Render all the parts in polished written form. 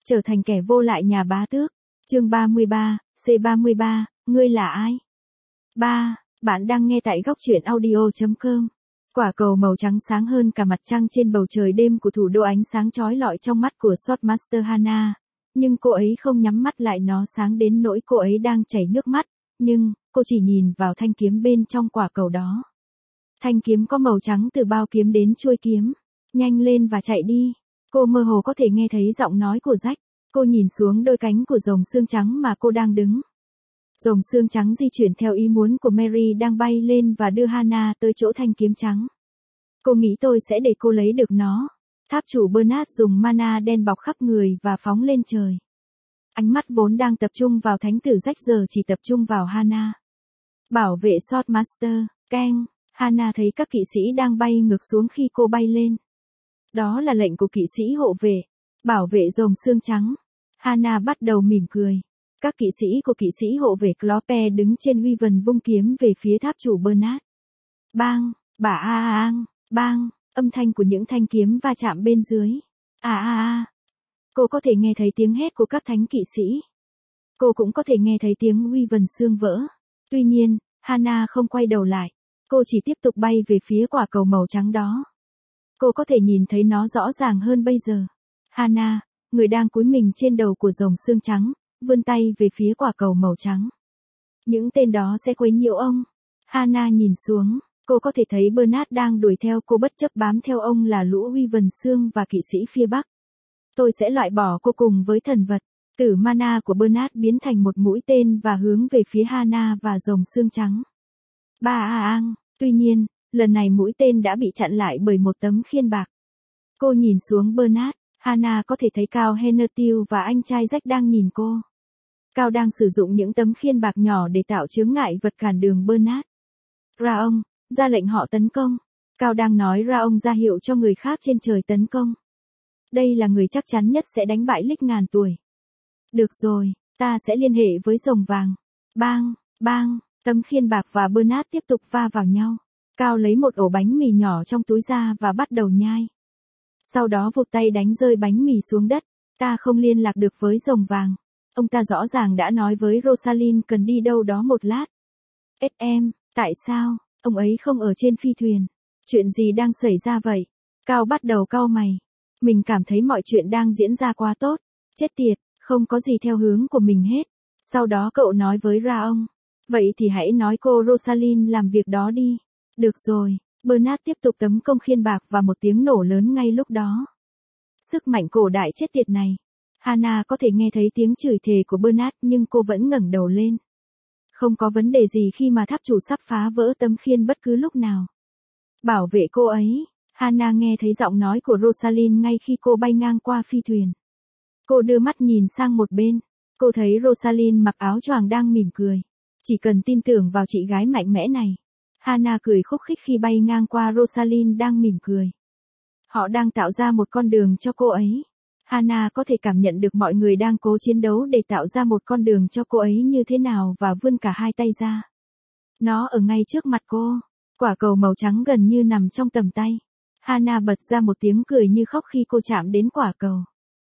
Trở thành kẻ vô lại nhà bá tước. Chương 33, C33, ngươi là ai? 3. Bạn đang nghe tại góc truyện audio.com. Quả cầu màu trắng sáng hơn cả mặt trăng trên bầu trời đêm của thủ đô, ánh sáng chói lọi trong mắt của Swordmaster Hannah. Nhưng cô ấy không nhắm mắt lại, nó sáng đến nỗi cô ấy đang chảy nước mắt, nhưng cô chỉ nhìn vào thanh kiếm bên trong quả cầu đó. Thanh kiếm có màu trắng từ bao kiếm đến chuôi kiếm. Nhanh lên và chạy đi. Cô mơ hồ có thể nghe thấy giọng nói của Jack. Cô nhìn xuống đôi cánh của rồng xương trắng mà cô đang đứng. Rồng xương trắng di chuyển theo ý muốn của Mary đang bay lên và đưa Hannah tới chỗ thanh kiếm trắng. Cô nghĩ tôi sẽ để cô lấy được nó. Tháp chủ Bernard dùng mana đen bọc khắp người và phóng lên trời. Ánh mắt vốn đang tập trung vào thánh tử Jack giờ chỉ tập trung vào Hannah. Bảo vệ Swordmaster, Kang. Hannah thấy các kỵ sĩ đang bay ngược xuống khi cô bay lên. Đó là lệnh của kỵ sĩ hộ vệ. Bảo vệ rồng xương trắng. Hannah bắt đầu mỉm cười. Các kỵ sĩ của kỵ sĩ hộ vệ Clope đứng trên Wyvern vung kiếm về phía tháp chủ Bernard. Bang, bả bang, âm thanh của những thanh kiếm va chạm bên dưới. Cô có thể nghe thấy tiếng hét của các thánh kỵ sĩ. Cô cũng có thể nghe thấy tiếng Wyvern xương vỡ. Tuy nhiên, Hannah không quay đầu lại. Cô chỉ tiếp tục bay về phía quả cầu màu trắng đó. Cô có thể nhìn thấy nó rõ ràng hơn bây giờ. Hannah, người đang cúi mình trên đầu của rồng xương trắng, vươn tay về phía quả cầu màu trắng. Những tên đó sẽ quấy nhiễu ông. Hannah nhìn xuống, cô có thể thấy Bernard đang đuổi theo cô bất chấp bám theo ông là lũ Wyvern xương và kỵ sĩ phía Bắc. Tôi sẽ loại bỏ cô cùng với thần vật. Tử mana của Bernard biến thành một mũi tên và hướng về phía Hannah và rồng xương trắng. Tuy nhiên, lần này mũi tên đã bị chặn lại bởi một tấm khiên bạc. Cô nhìn xuống Bernard, Hannah có thể thấy Cao Hennertil và anh trai Jack đang nhìn cô. Cao đang sử dụng những tấm khiên bạc nhỏ để tạo chướng ngại vật cản đường Bernard. Ra ông, ra lệnh họ tấn công. Cao đang nói ra ông ra hiệu cho người khác trên trời tấn công. Đây là người chắc chắn nhất sẽ đánh bại Lich ngàn tuổi. Được rồi, ta sẽ liên hệ với rồng vàng. Bang, tấm khiên bạc và Bernard tiếp tục va vào nhau. Cao lấy một ổ bánh mì nhỏ trong túi ra và bắt đầu nhai. Sau đó vụt tay đánh rơi bánh mì xuống đất. Ta không liên lạc được với rồng vàng. Ông ta rõ ràng đã nói với Rosalind cần đi đâu đó một lát. Tại sao, ông ấy không ở trên phi thuyền? Chuyện gì đang xảy ra vậy? Cao bắt đầu cau mày. Mình cảm thấy mọi chuyện đang diễn ra quá tốt. Chết tiệt, không có gì theo hướng của mình hết. Sau đó cậu nói với Ra ông. Vậy thì hãy nói cô Rosalind làm việc đó đi. Được rồi, Bernard tiếp tục tấn công khiên bạc và một tiếng nổ lớn ngay lúc đó. Sức mạnh cổ đại chết tiệt này. Hannah có thể nghe thấy tiếng chửi thề của Bernard nhưng cô vẫn ngẩng đầu lên. Không có vấn đề gì khi mà tháp chủ sắp phá vỡ tấm khiên bất cứ lúc nào. Bảo vệ cô ấy. Hannah nghe thấy giọng nói của Rosalind ngay khi cô bay ngang qua phi thuyền. Cô đưa mắt nhìn sang một bên. Cô thấy Rosalind mặc áo choàng đang mỉm cười. Chỉ cần tin tưởng vào chị gái mạnh mẽ này. Hannah cười khúc khích khi bay ngang qua Rosalind đang mỉm cười. Họ đang tạo ra một con đường cho cô ấy. Hannah có thể cảm nhận được mọi người đang cố chiến đấu để tạo ra một con đường cho cô ấy như thế nào và vươn cả hai tay ra. Nó ở ngay trước mặt cô. Quả cầu màu trắng gần như nằm trong tầm tay. Hannah bật ra một tiếng cười như khóc khi cô chạm đến quả cầu.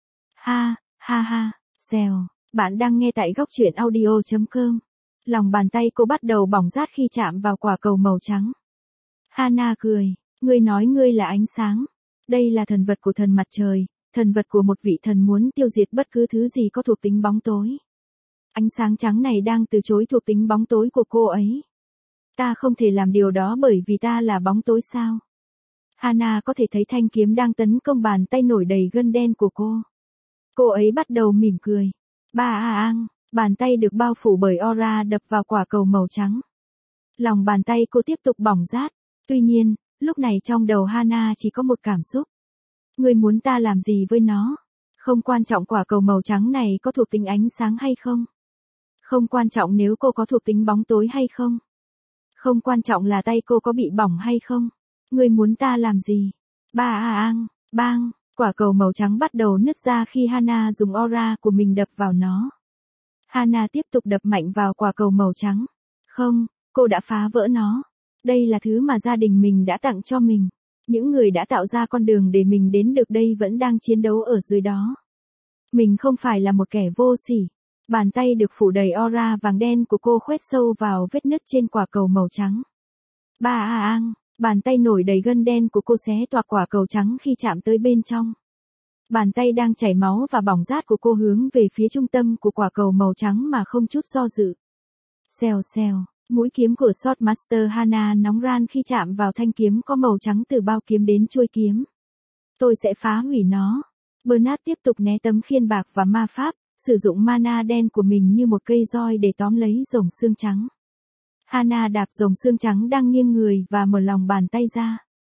Xèo, bạn đang nghe tại góc truyện audio.com. Lòng bàn tay cô bắt đầu bỏng rát khi chạm vào quả cầu màu trắng. Hannah cười, ngươi nói ngươi là ánh sáng. Đây là thần vật của thần mặt trời, thần vật của một vị thần muốn tiêu diệt bất cứ thứ gì có thuộc tính bóng tối. Ánh sáng trắng này đang từ chối thuộc tính bóng tối của cô ấy. Ta không thể làm điều đó bởi vì ta là bóng tối sao? Hannah có thể thấy thanh kiếm đang tấn công bàn tay nổi đầy gân đen của cô. Cô ấy bắt đầu mỉm cười. Bàn tay được bao phủ bởi aura đập vào quả cầu màu trắng. Lòng bàn tay cô tiếp tục bỏng rát. Tuy nhiên, lúc này trong đầu Hannah chỉ có một cảm xúc. Ngươi muốn ta làm gì với nó? Không quan trọng quả cầu màu trắng này có thuộc tính ánh sáng hay không. Không quan trọng nếu cô có thuộc tính bóng tối hay không. Không quan trọng là tay cô có bị bỏng hay không. Ngươi muốn ta làm gì? Bang, quả cầu màu trắng bắt đầu nứt ra khi Hannah dùng aura của mình đập vào nó. Hannah tiếp tục đập mạnh vào quả cầu màu trắng. Không, cô đã phá vỡ nó. Đây là thứ mà gia đình mình đã tặng cho mình. Những người đã tạo ra con đường để mình đến được đây vẫn đang chiến đấu ở dưới đó. Mình không phải là một kẻ vô sỉ. Bàn tay được phủ đầy aura vàng đen của cô khoét sâu vào vết nứt trên quả cầu màu trắng. Ba a ang, bàn tay nổi đầy gân đen của cô xé toạc quả cầu trắng khi chạm tới bên trong. Bàn tay đang chảy máu và bỏng rát của cô hướng về phía trung tâm của quả cầu màu trắng mà không chút do dự. Xèo xèo, mũi kiếm của Swordmaster Hana nóng ran khi chạm vào thanh kiếm có màu trắng từ bao kiếm đến chuôi kiếm. Tôi sẽ phá hủy nó. Bernard tiếp tục né tấm khiên bạc và ma pháp, sử dụng mana đen của mình như một cây roi để tóm lấy rồng xương trắng. Hana đạp rồng xương trắng đang nghiêng người và mở lòng bàn tay ra.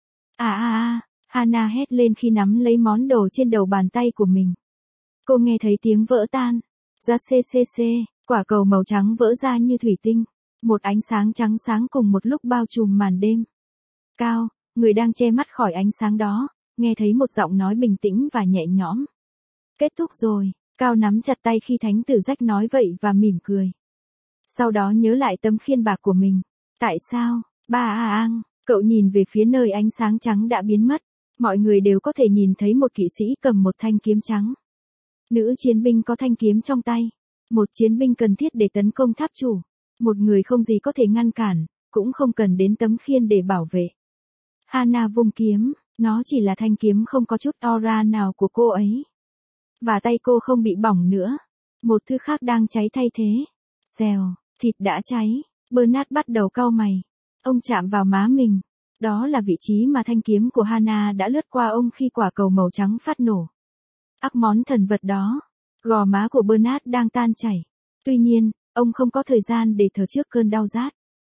Hana hét lên khi nắm lấy món đồ trên đầu bàn tay của mình. Cô nghe thấy tiếng vỡ tan. Ra cc, quả cầu màu trắng vỡ ra như thủy tinh. Một ánh sáng trắng sáng cùng một lúc bao trùm màn đêm. Cao, người đang che mắt khỏi ánh sáng đó, nghe thấy một giọng nói bình tĩnh và nhẹ nhõm. Kết thúc rồi. Cao nắm chặt tay khi thánh tử Jack nói vậy và mỉm cười. Sau đó nhớ lại tấm khiên bạc của mình. Tại sao? Cậu nhìn về phía nơi ánh sáng trắng đã biến mất. Mọi người đều có thể nhìn thấy một kỵ sĩ cầm một thanh kiếm trắng. Nữ chiến binh có thanh kiếm trong tay. Một chiến binh cần thiết để tấn công tháp chủ. Một người không gì có thể ngăn cản, cũng không cần đến tấm khiên để bảo vệ. Hana vung kiếm, nó chỉ là thanh kiếm không có chút aura nào của cô ấy. Và tay cô không bị bỏng nữa. Một thứ khác đang cháy thay thế. Xèo, thịt đã cháy. Bernard bắt đầu cau mày. Ông chạm vào má mình. Đó là vị trí mà thanh kiếm của Hana đã lướt qua ông khi quả cầu màu trắng phát nổ. Ác món thần vật đó. Gò má của Bernard đang tan chảy. Tuy nhiên, ông không có thời gian để thở trước cơn đau rát.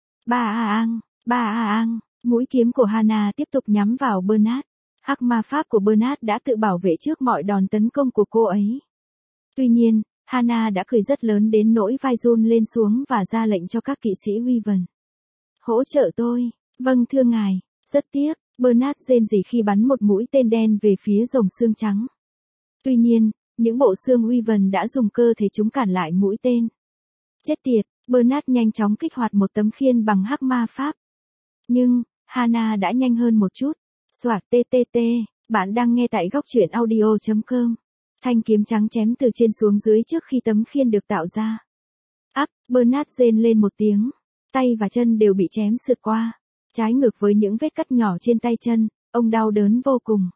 Mũi kiếm của Hana tiếp tục nhắm vào Bernard. Hắc ma pháp của Bernard đã tự bảo vệ trước mọi đòn tấn công của cô ấy. Tuy nhiên, Hana đã cười rất lớn đến nỗi vai run lên xuống và ra lệnh cho các kỵ sĩ Wyvern. Hỗ trợ tôi. Vâng thưa ngài. Rất tiếc, Bernard rên rỉ khi bắn một mũi tên đen về phía rồng xương trắng. Tuy nhiên, những bộ xương Wyvern đã dùng cơ thể chúng cản lại mũi tên. Chết tiệt, Bernard nhanh chóng kích hoạt một tấm khiên bằng hắc ma pháp. Nhưng, Hana đã nhanh hơn một chút. Soạt TTT, bạn đang nghe tại góc truyện audio.com. Thanh kiếm trắng chém từ trên xuống dưới trước khi tấm khiên được tạo ra. Bernard rên lên một tiếng. Tay và chân đều bị chém sượt qua. Trái ngược với những vết cắt nhỏ trên tay chân, ông đau đớn vô cùng.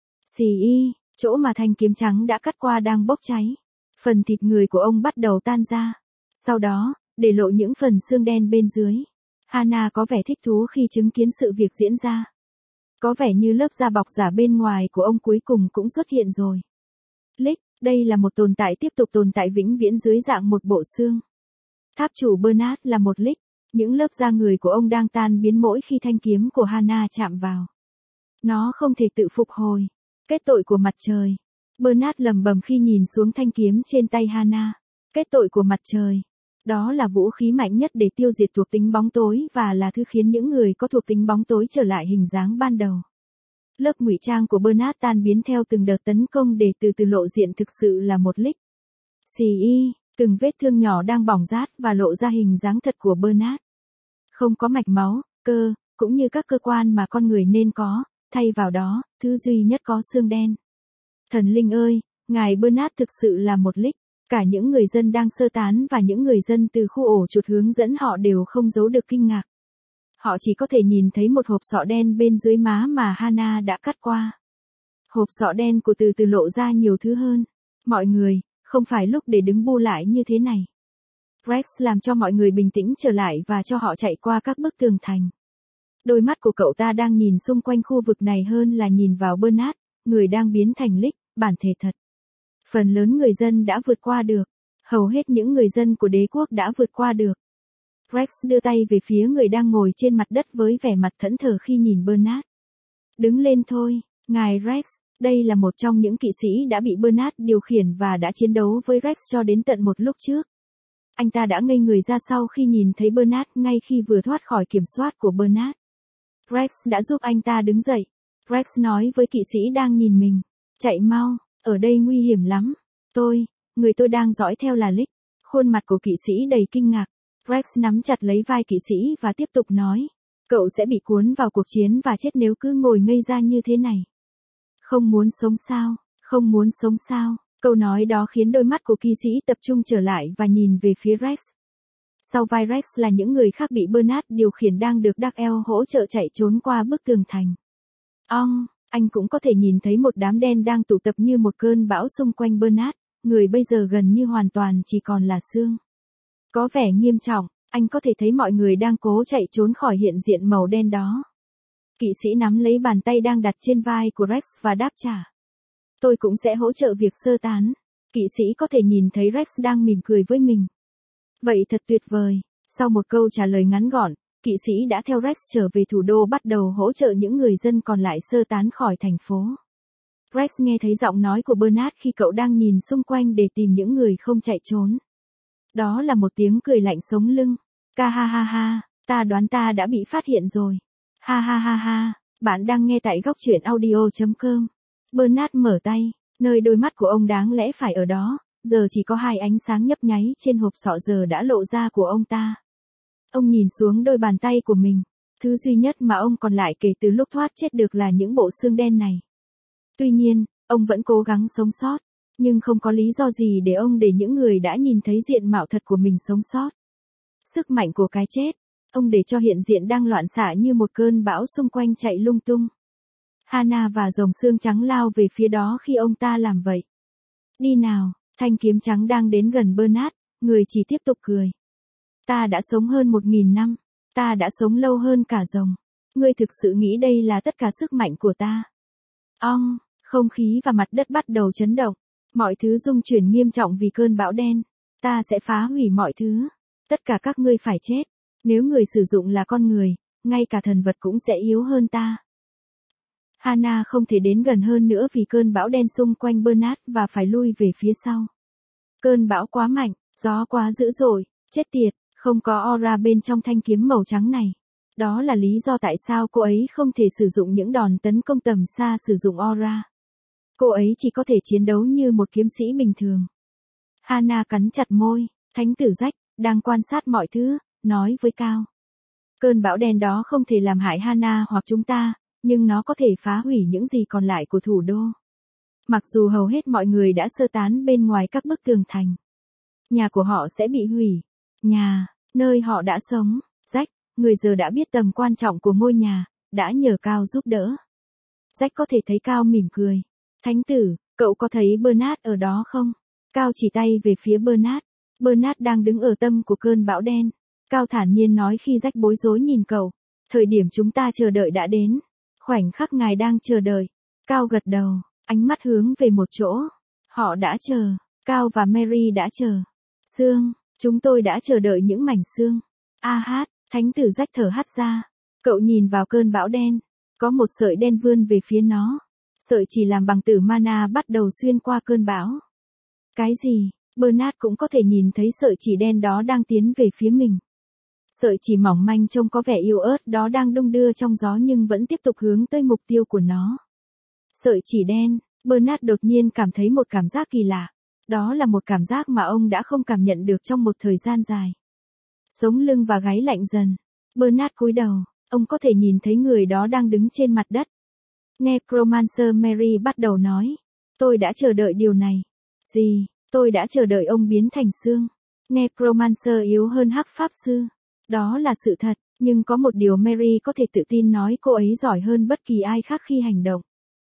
Chỗ mà thanh kiếm trắng đã cắt qua đang bốc cháy. Phần thịt người của ông bắt đầu tan ra. Sau đó, để lộ những phần xương đen bên dưới. Hana có vẻ thích thú khi chứng kiến sự việc diễn ra. Có vẻ như lớp da bọc giả bên ngoài của ông cuối cùng cũng xuất hiện rồi. Đây là một tồn tại tiếp tục tồn tại vĩnh viễn dưới dạng một bộ xương. Tháp chủ Bernard là một những lớp da người của ông đang tan biến mỗi khi thanh kiếm của Hana chạm vào. Nó không thể tự phục hồi. Kết tội của mặt trời. Bernard lẩm bẩm khi nhìn xuống thanh kiếm trên tay Hana. Kết tội của mặt trời. Đó là vũ khí mạnh nhất để tiêu diệt thuộc tính bóng tối và là thứ khiến những người có thuộc tính bóng tối trở lại hình dáng ban đầu. Lớp ngụy trang của Bernard tan biến theo từng đợt tấn công để từ từ lộ diện thực sự là một từng vết thương nhỏ đang bỏng rát và lộ ra hình dáng thật của Bernard. Không có mạch máu, cơ, cũng như các cơ quan mà con người nên có, thay vào đó, thứ duy nhất có xương đen. Thần linh ơi, ngài Bernard thực sự là một Cả những người dân đang sơ tán và những người dân từ khu ổ chuột hướng dẫn họ đều không giấu được kinh ngạc. Họ chỉ có thể nhìn thấy một hộp sọ đen bên dưới má mà Hana đã cắt qua. Hộp sọ đen của từ từ lộ ra nhiều thứ hơn. Mọi người, không phải lúc để đứng bu lại như thế này. Rex làm cho mọi người bình tĩnh trở lại và cho họ chạy qua các bức tường thành. Đôi mắt của cậu ta đang nhìn xung quanh khu vực này hơn là nhìn vào Bernard, người đang biến thành bản thể thật. Phần lớn người dân đã vượt qua được. Hầu hết những người dân của đế quốc đã vượt qua được. Rex đưa tay về phía người đang ngồi trên mặt đất với vẻ mặt thẫn thờ khi nhìn Bernard. Đứng lên thôi, ngài Rex. Đây là một trong những kỵ sĩ đã bị Bernard điều khiển và đã chiến đấu với Rex cho đến tận một lúc trước. Anh ta đã ngây người ra sau khi nhìn thấy Bernard ngay khi vừa thoát khỏi kiểm soát của Bernard. Rex đã giúp anh ta đứng dậy. Rex nói với kỵ sĩ đang nhìn mình. Chạy mau, ở đây nguy hiểm lắm. Người tôi đang dõi theo là Khuôn mặt của kỵ sĩ đầy kinh ngạc. Rex nắm chặt lấy vai kỵ sĩ và tiếp tục nói. Cậu sẽ bị cuốn vào cuộc chiến và chết nếu cứ ngồi ngây ra như thế này. Không muốn sống sao? Câu nói đó khiến đôi mắt của kỵ sĩ tập trung trở lại và nhìn về phía Rex. Sau vai Rex là những người khác bị Bernard điều khiển đang được Dark hỗ trợ chạy trốn qua bức tường thành. Anh cũng có thể nhìn thấy một đám đen đang tụ tập như một cơn bão xung quanh Bernard, người bây giờ gần như hoàn toàn chỉ còn là xương. Có vẻ nghiêm trọng, anh có thể thấy mọi người đang cố chạy trốn khỏi hiện diện màu đen đó. Kỵ sĩ nắm lấy bàn tay đang đặt trên vai của Rex và đáp trả. Tôi cũng sẽ hỗ trợ việc sơ tán. Kỵ sĩ có thể nhìn thấy Rex đang mỉm cười với mình. Vậy thật tuyệt vời. Sau một câu trả lời ngắn gọn, kỵ sĩ đã theo Rex trở về thủ đô bắt đầu hỗ trợ những người dân còn lại sơ tán khỏi thành phố. Rex nghe thấy giọng nói của Bernard khi cậu đang nhìn xung quanh để tìm những người không chạy trốn. Đó là một tiếng cười lạnh sống lưng. Ca ha ha ha, ta đoán ta đã bị phát hiện rồi. Ha ha ha ha, bạn đang nghe tại góc truyện audio.com. Bernard mở tay, nơi đôi mắt của ông đáng lẽ phải ở đó, giờ chỉ có hai ánh sáng nhấp nháy trên hộp sọ giờ đã lộ ra của ông ta. Ông nhìn xuống đôi bàn tay của mình, thứ duy nhất mà ông còn lại kể từ lúc thoát chết được là những bộ xương đen này. Tuy nhiên, ông vẫn cố gắng sống sót, nhưng không có lý do gì để ông để những người đã nhìn thấy diện mạo thật của mình sống sót. Sức mạnh của cái chết, ông để cho hiện diện đang loạn xạ như một cơn bão xung quanh chạy lung tung. Hannah và rồng xương trắng lao về phía đó khi ông ta làm vậy. Đi nào, thanh kiếm trắng đang đến gần Bernard, người chỉ tiếp tục cười. Ta đã sống hơn 1000 năm, ta đã sống lâu hơn cả rồng. Ngươi thực sự nghĩ đây là tất cả sức mạnh của ta? Không khí và mặt đất bắt đầu chấn động. Mọi thứ rung chuyển nghiêm trọng vì cơn bão đen. Ta sẽ phá hủy mọi thứ. Tất cả các ngươi phải chết. Nếu người sử dụng là con người, ngay cả thần vật cũng sẽ yếu hơn ta. Hannah không thể đến gần hơn nữa vì cơn bão đen xung quanh Bernard và phải lui về phía sau. Cơn bão quá mạnh, gió quá dữ dội, chết tiệt, không có aura bên trong thanh kiếm màu trắng này. Đó là lý do tại sao cô ấy không thể sử dụng những đòn tấn công tầm xa sử dụng aura. Cô ấy chỉ có thể chiến đấu như một kiếm sĩ bình thường. Hannah cắn chặt môi, thánh tử Jack, đang quan sát mọi thứ, nói với Cao. Cơn bão đen đó không thể làm hại Hannah hoặc chúng ta, nhưng nó có thể phá hủy những gì còn lại của thủ đô. Mặc dù hầu hết mọi người đã sơ tán bên ngoài các bức tường thành. Nhà của họ sẽ bị hủy. Nhà, nơi họ đã sống. Jack, người giờ đã biết tầm quan trọng của ngôi nhà, đã nhờ Cao giúp đỡ. Jack có thể thấy Cao mỉm cười. Thánh tử, cậu có thấy Bernard ở đó không? Cao chỉ tay về phía Bernard. Bernard đang đứng ở tâm của cơn bão đen. Cao thản nhiên nói khi Jack bối rối nhìn cậu. Thời điểm chúng ta chờ đợi đã đến. Khoảnh khắc ngài đang chờ đợi. Cao gật đầu, ánh mắt hướng về một chỗ. Họ đã chờ. Cao và Mary đã chờ. Xương, chúng tôi đã chờ đợi những mảnh xương. Thánh tử Jack thở hắt ra. Cậu nhìn vào cơn bão đen. Có một sợi đen vươn về phía nó. Sợi chỉ làm bằng tử mana bắt đầu xuyên qua cơn bão. Cái gì? Bernard cũng có thể nhìn thấy sợi chỉ đen đó đang tiến về phía mình. Sợi chỉ mỏng manh trông có vẻ yếu ớt đó đang đung đưa trong gió nhưng vẫn tiếp tục hướng tới mục tiêu của nó. Sợi chỉ đen, Bernard đột nhiên cảm thấy một cảm giác kỳ lạ. Đó là một cảm giác mà ông đã không cảm nhận được trong một thời gian dài. Sống lưng và gáy lạnh dần. Bernard cúi đầu, ông có thể nhìn thấy người đó đang đứng trên mặt đất. Necromancer Mary bắt đầu nói. Tôi đã chờ đợi điều này. Gì? Tôi đã chờ đợi ông biến thành xương. Necromancer yếu hơn hắc pháp sư. Đó là sự thật, nhưng có một điều Mary có thể tự tin nói cô ấy giỏi hơn bất kỳ ai khác khi hành động.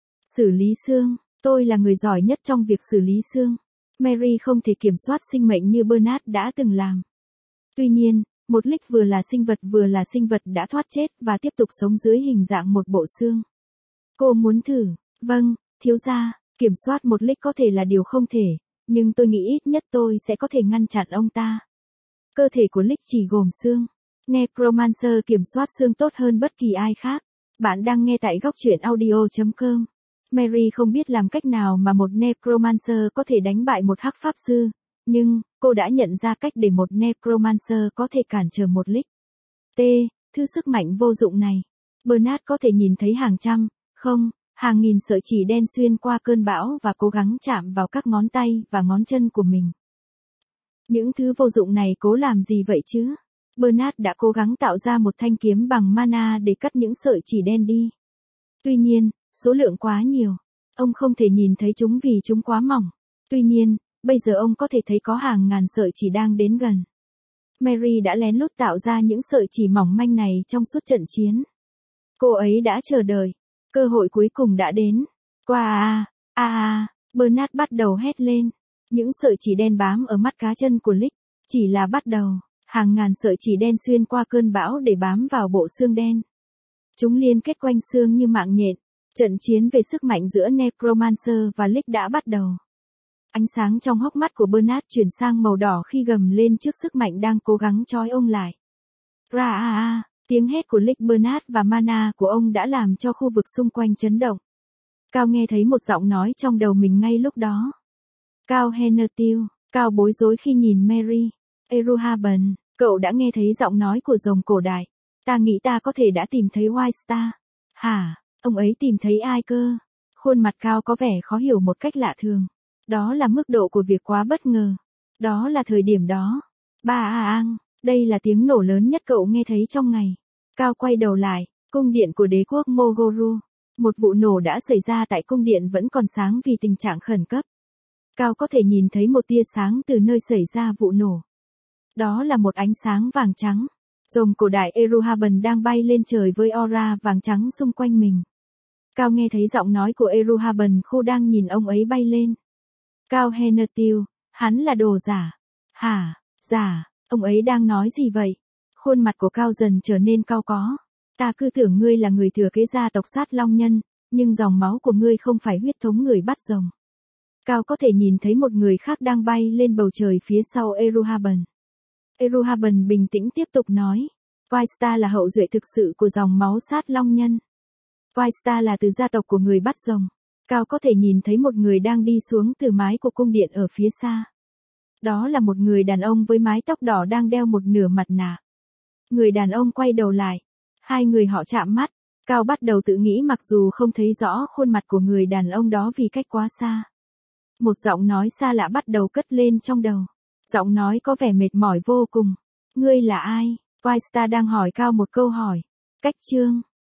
Xử lý xương. Tôi là người giỏi nhất trong việc xử lý xương. Mary không thể kiểm soát sinh mệnh như Bernard đã từng làm. Tuy nhiên, một Lick vừa là sinh vật đã thoát chết và tiếp tục sống dưới hình dạng một bộ xương. Cô muốn thử? Vâng, thiếu gia, kiểm soát một Lick có thể là điều không thể, nhưng tôi nghĩ ít nhất tôi sẽ có thể ngăn chặn ông ta. Cơ thể của Lick chỉ gồm xương. Necromancer kiểm soát xương tốt hơn bất kỳ ai khác. Bạn đang nghe tại góc truyện audio.com. Mary không biết làm cách nào mà một Necromancer có thể đánh bại một hắc pháp sư, nhưng cô đã nhận ra cách để một Necromancer có thể cản trở một Lick. Thứ sức mạnh vô dụng này. Bernard có thể nhìn thấy hàng nghìn sợi chỉ đen xuyên qua cơn bão và cố gắng chạm vào các ngón tay và ngón chân của mình. Những thứ vô dụng này cố làm gì vậy chứ? Bernard đã cố gắng tạo ra một thanh kiếm bằng mana để cắt những sợi chỉ đen đi. Tuy nhiên, số lượng quá nhiều. Ông không thể nhìn thấy chúng vì chúng quá mỏng. Tuy nhiên, bây giờ ông có thể thấy có hàng ngàn sợi chỉ đang đến gần. Mary đã lén lút tạo ra những sợi chỉ mỏng manh này trong suốt trận chiến. Cô ấy đã chờ đợi. Cơ hội cuối cùng đã đến. Qua Bernard bắt đầu hét lên. Những sợi chỉ đen bám ở mắt cá chân của Lick. Chỉ là bắt đầu. Hàng ngàn sợi chỉ đen xuyên qua cơn bão để bám vào bộ xương đen. Chúng liên kết quanh xương như mạng nhện. Trận chiến về sức mạnh giữa Necromancer và Lick đã bắt đầu. Ánh sáng trong hốc mắt của Bernard chuyển sang màu đỏ khi gầm lên trước sức mạnh đang cố gắng trói ông lại. Tiếng hét của Lick Bernard và mana của ông đã làm cho khu vực xung quanh chấn động. Cao nghe thấy một giọng nói trong đầu mình ngay lúc đó. Cao Henertil, Cao bối rối khi nhìn Mary. Eruhaben, cậu đã nghe thấy giọng nói của rồng cổ đại. Ta nghĩ ta có thể đã tìm thấy White Star. Hả, ông ấy tìm thấy ai cơ? Khuôn mặt Cao có vẻ khó hiểu một cách lạ thường. Đó là mức độ của việc quá bất ngờ. Đó là thời điểm đó. Đây là tiếng nổ lớn nhất cậu nghe thấy trong ngày. Cao quay đầu lại, cung điện của đế quốc Mogoru. Một vụ nổ đã xảy ra tại cung điện vẫn còn sáng vì tình trạng khẩn cấp. Cao có thể nhìn thấy một tia sáng từ nơi xảy ra vụ nổ. Đó là một ánh sáng vàng trắng. Rồng cổ đại Eruhaben đang bay lên trời với aura vàng trắng xung quanh mình. Cao nghe thấy giọng nói của Eruhaben khô đang nhìn ông ấy bay lên. Cao Henertil, hắn là đồ giả. Hả, giả, ông ấy đang nói gì vậy? Khuôn mặt của Cao dần trở nên cau có. Ta cứ tưởng ngươi là người thừa kế gia tộc sát long nhân, nhưng dòng máu của ngươi không phải huyết thống người bắt rồng. Cao có thể nhìn thấy một người khác đang bay lên bầu trời phía sau Eruhaben. Eruhaben bình tĩnh tiếp tục nói. White Star là hậu duệ thực sự của dòng máu sát long nhân. White Star là từ gia tộc của người bắt rồng. Cao có thể nhìn thấy một người đang đi xuống từ mái của cung điện ở phía xa. Đó là một người đàn ông với mái tóc đỏ đang đeo một nửa mặt nạ. Người đàn ông quay đầu lại. Hai người họ chạm mắt. Cao bắt đầu tự nghĩ mặc dù không thấy rõ khuôn mặt của người đàn ông đó vì cách quá xa. Một giọng nói xa lạ bắt đầu cất lên trong đầu. Giọng nói có vẻ mệt mỏi vô cùng. Ngươi là ai? White Star đang hỏi Cao một câu hỏi. Cách chương.